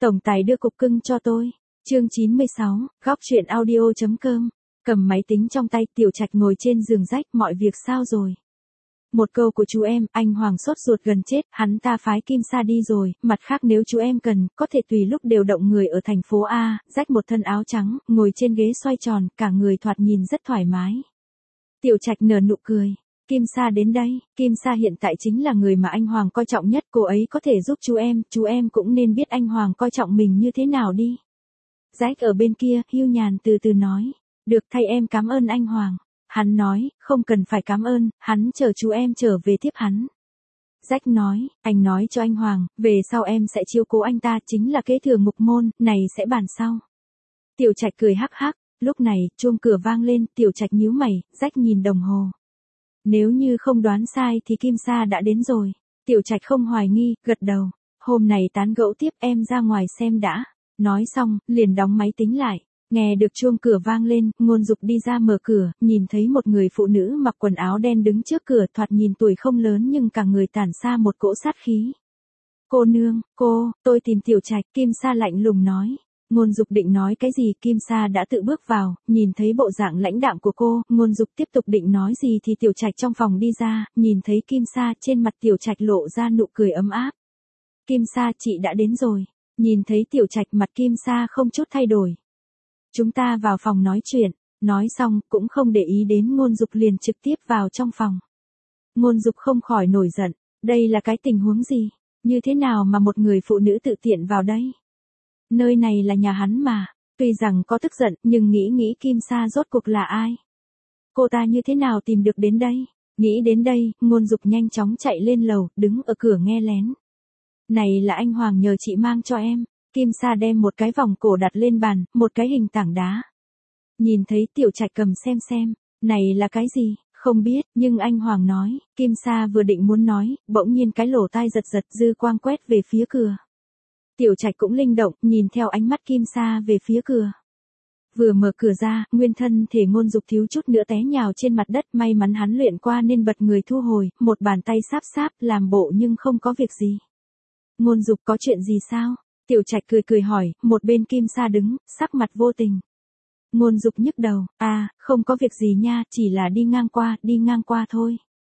Tổng tài đưa cục cưng cho tôi. Chương 96, góc truyện audio.com. Cầm máy tính trong tay, Tiểu Trạch ngồi trên giường rách, mọi việc sao rồi? Một câu của chú em, anh Hoàng sốt ruột gần chết, hắn ta phái Kim Sa đi rồi, mặt khác nếu chú em cần, có thể tùy lúc điều động người ở thành phố A, rách một thân áo trắng, ngồi trên ghế xoay tròn, cả người thoạt nhìn rất thoải mái. Tiểu Trạch nở nụ cười. Kim Sa đến đây, Kim Sa hiện tại chính là người mà anh Hoàng coi trọng nhất, cô ấy có thể giúp chú em cũng nên biết anh Hoàng coi trọng mình như thế nào đi. Rách ở bên kia, Hưu Nhàn từ từ nói, được thay em cảm ơn anh Hoàng. Hắn nói, không cần phải cảm ơn, hắn chờ chú em trở về tiếp hắn. Rách nói, anh nói cho anh Hoàng, về sau em sẽ chiếu cố anh ta, chính là kế thừa Ngục Môn, này sẽ bàn sau. Tiểu Trạch cười hắc hắc, lúc này, chuông cửa vang lên, Tiểu Trạch nhíu mày, Rách nhìn đồng hồ. Nếu như không đoán sai thì Kim Sa đã đến rồi. Tiểu Trạch không hoài nghi, gật đầu. Hôm này tán gẫu tiếp, em ra ngoài xem đã. Nói xong, liền đóng máy tính lại. Nghe được chuông cửa vang lên, Ngôn Dục đi ra mở cửa, nhìn thấy một người phụ nữ mặc quần áo đen đứng trước cửa, thoạt nhìn tuổi không lớn nhưng cả người tản ra một cỗ sát khí. Cô nương, tôi tìm Tiểu Trạch, Kim Sa lạnh lùng nói. Ngôn Dục định nói cái gì, Kim Sa đã tự bước vào, nhìn thấy bộ dạng lãnh đạm của cô, Ngôn Dục tiếp tục định nói gì thì Tiểu Trạch trong phòng đi ra, nhìn thấy Kim Sa, trên mặt Tiểu Trạch lộ ra nụ cười ấm áp. Kim Sa, chị đã đến rồi. Nhìn thấy Tiểu Trạch, mặt Kim Sa không chút thay đổi. Chúng ta vào phòng nói chuyện. Nói xong, cũng không để ý đến Ngôn Dục liền trực tiếp vào trong phòng. Ngôn Dục không khỏi nổi giận. Đây là cái tình huống gì? Như thế nào mà một người phụ nữ tự tiện vào đây? Nơi này là nhà hắn mà. Tuy rằng có tức giận, nhưng nghĩ Kim Sa rốt cuộc là ai? Cô ta như thế nào tìm được đến đây? Nghĩ đến đây, Ngôn Dục nhanh chóng chạy lên lầu, đứng ở cửa nghe lén. Này là anh Hoàng nhờ chị mang cho em. Kim Sa đem một cái vòng cổ đặt lên bàn, một cái hình tảng đá. Nhìn thấy Tiểu Trạch cầm xem. Này là cái gì? Không biết, nhưng anh Hoàng nói. Kim Sa vừa định muốn nói, bỗng nhiên cái lỗ tai giật dư quang quét về phía cửa. Tiểu Trạch cũng linh động, nhìn theo ánh mắt Kim Sa về phía cửa. Vừa mở cửa ra, nguyên thân thể Ngôn Dục thiếu chút nữa té nhào trên mặt đất, may mắn hắn luyện qua nên bật người thu hồi, một bàn tay sáp làm bộ nhưng không có việc gì. Ngôn Dục có chuyện gì sao? Tiểu Trạch cười hỏi, một bên Kim Sa đứng, sắc mặt vô tình. Ngôn Dục nhức đầu, không có việc gì nha, chỉ là đi ngang qua thôi.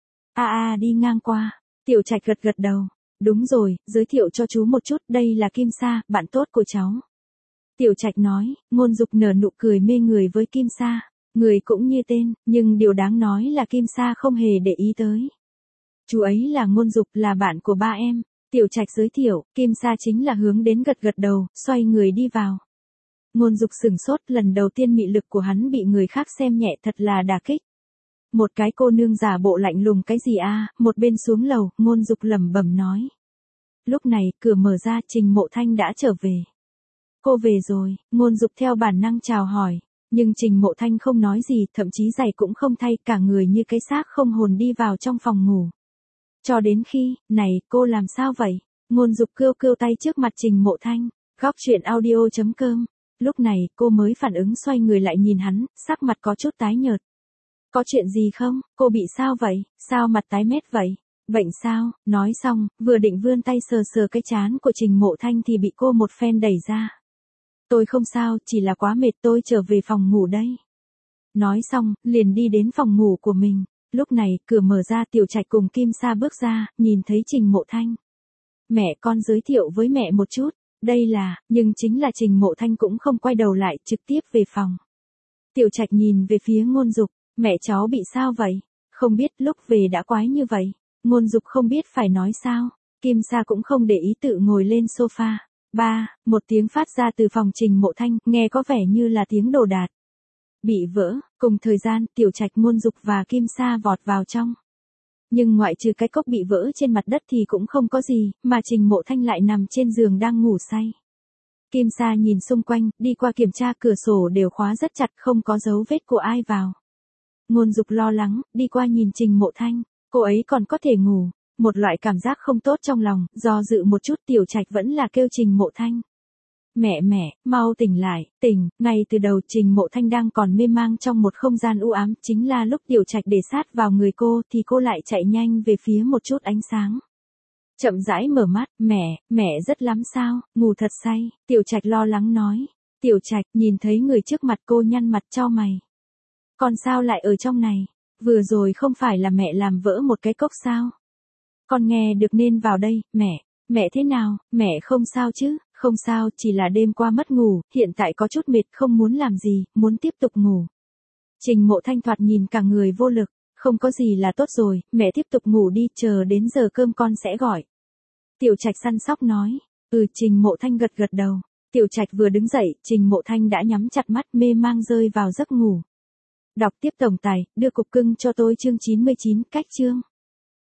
Đi ngang qua. Tiểu Trạch gật đầu. Đúng rồi, giới thiệu cho chú một chút, đây là Kim Sa, bạn tốt của cháu. Tiểu Trạch nói, Ngôn Dục nở nụ cười mê người với Kim Sa. Người cũng như tên, nhưng điều đáng nói là Kim Sa không hề để ý tới. Chú ấy là Ngôn Dục, là bạn của ba em. Tiểu Trạch giới thiệu, Kim Sa chính là hướng đến gật đầu, xoay người đi vào. Ngôn Dục sửng sốt, lần đầu tiên mị lực của hắn bị người khác xem nhẹ, thật là đả kích. Một cái cô nương giả bộ lạnh lùng cái gì một bên xuống lầu, Ngôn Dục lẩm bẩm nói. Lúc này, cửa mở ra, Trình Mộ Thanh đã trở về. Cô về rồi, Ngôn Dục theo bản năng chào hỏi, nhưng Trình Mộ Thanh không nói gì, thậm chí giày cũng không thay, cả người như cái xác không hồn đi vào trong phòng ngủ. Cho đến khi, này, cô làm sao vậy? Ngôn Dục cêu tay trước mặt Trình Mộ Thanh, góc truyện audio.com. Lúc này, cô mới phản ứng xoay người lại nhìn hắn, sắc mặt có chút tái nhợt. Có chuyện gì không? Cô bị sao vậy? Sao mặt tái mét vậy? Bệnh sao? Nói xong, vừa định vươn tay sờ cái trán của Trình Mộ Thanh thì bị cô một phen đẩy ra. Tôi không sao, chỉ là quá mệt, tôi trở về phòng ngủ đây. Nói xong, liền đi đến phòng ngủ của mình. Lúc này, cửa mở ra, Tiểu Trạch cùng Kim Sa bước ra, nhìn thấy Trình Mộ Thanh. Mẹ con giới thiệu với mẹ một chút, đây là, nhưng chính là Trình Mộ Thanh cũng không quay đầu lại, trực tiếp về phòng. Tiểu Trạch nhìn về phía Ngôn Dục, mẹ cháu bị sao vậy? Không biết, lúc về đã quái như vậy. Ngôn Dục không biết phải nói sao, Kim Sa cũng không để ý tự ngồi lên sofa. Một tiếng phát ra từ phòng Trình Mộ Thanh, nghe có vẻ như là tiếng đồ đạc. Bị vỡ, cùng thời gian, Tiểu Trạch, Ngôn Dục và Kim Sa vọt vào trong. Nhưng ngoại trừ cái cốc bị vỡ trên mặt đất thì cũng không có gì, mà Trình Mộ Thanh lại nằm trên giường đang ngủ say. Kim Sa nhìn xung quanh, đi qua kiểm tra cửa sổ đều khóa rất chặt, không có dấu vết của ai vào. Ngôn Dục lo lắng, đi qua nhìn Trình Mộ Thanh, cô ấy còn có thể ngủ. Một loại cảm giác không tốt trong lòng, do dự một chút, Tiểu Trạch vẫn là kêu Trình Mộ Thanh. Mẹ, mau tỉnh lại, tỉnh, ngay từ đầu Trình Mộ Thanh đang còn mê mang trong một không gian u ám, chính là lúc Tiểu Trạch để sát vào người cô thì cô lại chạy nhanh về phía một chút ánh sáng. Chậm rãi mở mắt, mẹ rất lắm sao, ngủ thật say, Tiểu Trạch lo lắng nói. Tiểu Trạch nhìn thấy người trước mặt cô nhăn mặt chau mày. Con sao lại ở trong này? Vừa rồi không phải là mẹ làm vỡ một cái cốc sao? Con nghe được nên vào đây, mẹ thế nào, mẹ không sao chứ, không sao, chỉ là đêm qua mất ngủ, hiện tại có chút mệt không muốn làm gì, muốn tiếp tục ngủ. Trình Mộ Thanh thoạt nhìn cả người vô lực, không có gì là tốt rồi, mẹ tiếp tục ngủ đi, chờ đến giờ cơm con sẽ gọi. Tiểu Trạch săn sóc nói, Trình Mộ Thanh gật gật đầu. Tiểu Trạch vừa đứng dậy, Trình Mộ Thanh đã nhắm chặt mắt mê mang rơi vào giấc ngủ. Đọc tiếp tổng tài, đưa cục cưng cho tôi chương 99, cách chương.